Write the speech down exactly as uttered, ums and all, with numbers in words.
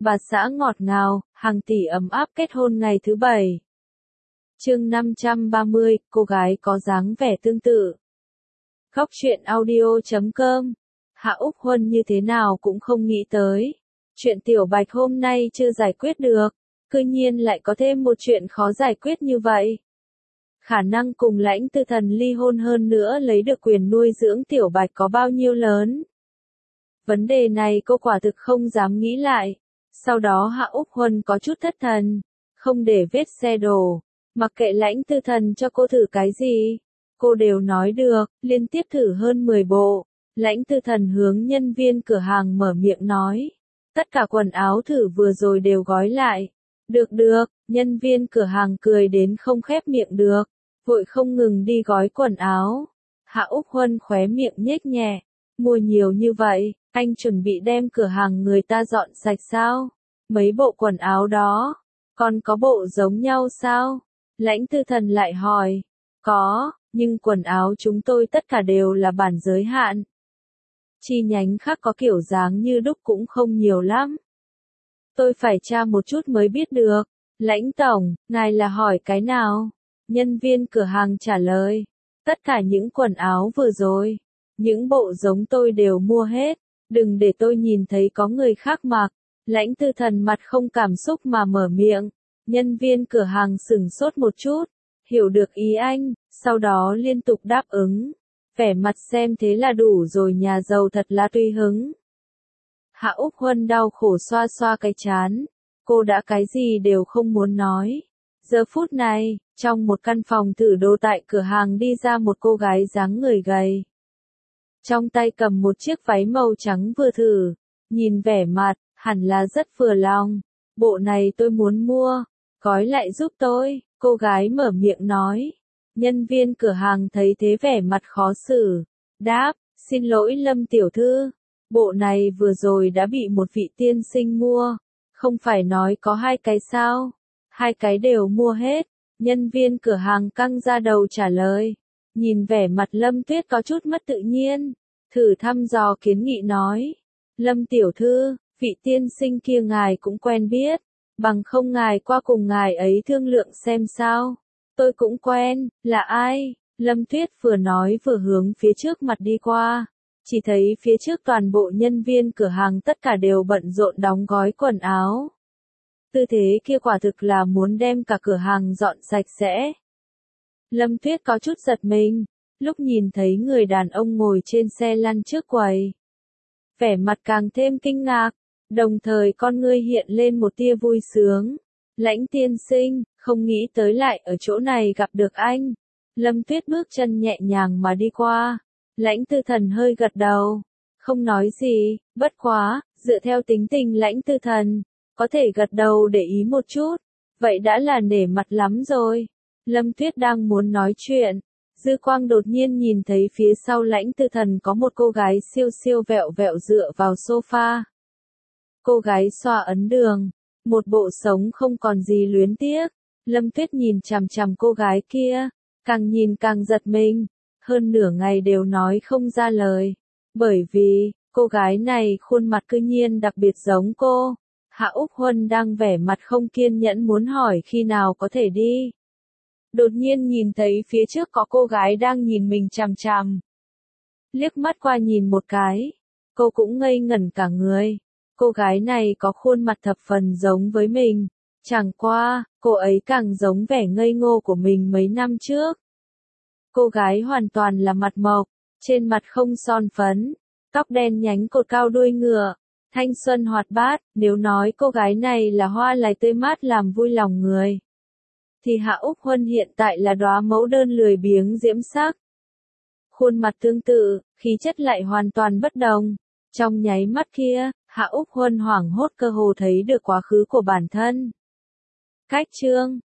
bà xã ngọt ngào, hàng tỷ ấm áp kết hôn ngày thứ bảy. Chương năm trăm ba mươi, cô gái có dáng vẻ tương tự. Góc truyện audio chấm com. Hạ Úc Huân như thế nào cũng không nghĩ tới. Chuyện Tiểu Bạch hôm nay chưa giải quyết được, cư nhiên lại có thêm một chuyện khó giải quyết như vậy. Khả năng cùng Lãnh Tư Thần ly hôn hơn nữa lấy được quyền nuôi dưỡng Tiểu Bạch có bao nhiêu lớn. Vấn đề này cô quả thực không dám nghĩ lại. Sau đó Hạ Úc Huân có chút thất thần, không để vết xe đổ, mặc kệ Lãnh Tư Thần cho cô thử cái gì, cô đều nói được, liên tiếp thử hơn mười bộ. Lãnh Tư Thần hướng nhân viên cửa hàng mở miệng nói, tất cả quần áo thử vừa rồi đều gói lại. Được được, nhân viên cửa hàng cười đến không khép miệng được, vội không ngừng đi gói quần áo. Hạ Úc Huân khóe miệng nhếch nhẹ, mua nhiều như vậy, anh chuẩn bị đem cửa hàng người ta dọn sạch sao? Mấy bộ quần áo đó, còn có bộ giống nhau sao? Lãnh Tư Thần lại hỏi, có, nhưng quần áo chúng tôi tất cả đều là bản giới hạn. Chi nhánh khác có kiểu dáng như đúc cũng không nhiều lắm. Tôi phải tra một chút mới biết được. Lãnh tổng, ngài là hỏi cái nào? Nhân viên cửa hàng trả lời, tất cả những quần áo vừa rồi, những bộ giống tôi đều mua hết, đừng để tôi nhìn thấy có người khác mặc. Lãnh Tư Thần mặt không cảm xúc mà mở miệng. Nhân viên cửa hàng sửng sốt một chút, hiểu được ý anh, sau đó liên tục đáp ứng. Vẻ mặt xem thế là đủ rồi, nhà giàu thật là tùy hứng. Hạ Úc Huân đau khổ xoa xoa cái trán, cô đã cái gì đều không muốn nói. Giờ phút này, trong một căn phòng thử đồ tại cửa hàng đi ra một cô gái dáng người gầy. Trong tay cầm một chiếc váy màu trắng vừa thử, nhìn vẻ mặt, hẳn là rất vừa lòng. Bộ này tôi muốn mua, gói lại giúp tôi, cô gái mở miệng nói. Nhân viên cửa hàng thấy thế vẻ mặt khó xử, đáp, xin lỗi Lâm tiểu thư, bộ này vừa rồi đã bị một vị tiên sinh mua, không phải nói có hai cái sao, hai cái đều mua hết. Nhân viên cửa hàng căng ra đầu trả lời, nhìn vẻ mặt Lâm Tuyết có chút mất tự nhiên, thử thăm dò kiến nghị nói, Lâm tiểu thư, vị tiên sinh kia ngài cũng quen biết, bằng không ngài qua cùng ngài ấy thương lượng xem sao. Tôi cũng quen, là ai? Lâm Tuyết vừa nói vừa hướng phía trước mặt đi qua, chỉ thấy phía trước toàn bộ nhân viên cửa hàng tất cả đều bận rộn đóng gói quần áo. Tư thế kia quả thực là muốn đem cả cửa hàng dọn sạch sẽ. Lâm Tuyết có chút giật mình, lúc nhìn thấy người đàn ông ngồi trên xe lăn trước quầy. Vẻ mặt càng thêm kinh ngạc, đồng thời con ngươi hiện lên một tia vui sướng. Lãnh tiên sinh, không nghĩ tới lại ở chỗ này gặp được anh. Lâm Tuyết bước chân nhẹ nhàng mà đi qua. Lãnh Tư Thần hơi gật đầu, không nói gì, bất quá, dựa theo tính tình Lãnh Tư Thần, có thể gật đầu để ý một chút, vậy đã là nể mặt lắm rồi. Lâm Tuyết đang muốn nói chuyện, dư quang đột nhiên nhìn thấy phía sau Lãnh Tư Thần có một cô gái siêu siêu vẹo vẹo dựa vào sofa. Cô gái xoa ấn đường, một bộ sống không còn gì luyến tiếc. Lâm Tuyết nhìn chằm chằm cô gái kia, càng nhìn càng giật mình, hơn nửa ngày đều nói không ra lời, bởi vì, cô gái này khuôn mặt cư nhiên đặc biệt giống cô. Hạ Úc Huân đang vẻ mặt không kiên nhẫn muốn hỏi khi nào có thể đi. Đột nhiên nhìn thấy phía trước có cô gái đang nhìn mình chằm chằm. Liếc mắt qua nhìn một cái, cô cũng ngây ngẩn cả người. Cô gái này có khuôn mặt thập phần giống với mình, chẳng qua, cô ấy càng giống vẻ ngây ngô của mình mấy năm trước. Cô gái hoàn toàn là mặt mộc, trên mặt không son phấn, tóc đen nhánh cột cao đuôi ngựa, thanh xuân hoạt bát. Nếu nói cô gái này là hoa lài tươi mát làm vui lòng người, thì Hạ Úc Huân hiện tại là đóa mẫu đơn lười biếng diễm sắc. Khuôn mặt tương tự, khí chất lại hoàn toàn bất đồng. Trong nháy mắt kia, Hạ Úc Huân hoảng hốt cơ hồ thấy được quá khứ của bản thân. Cách chương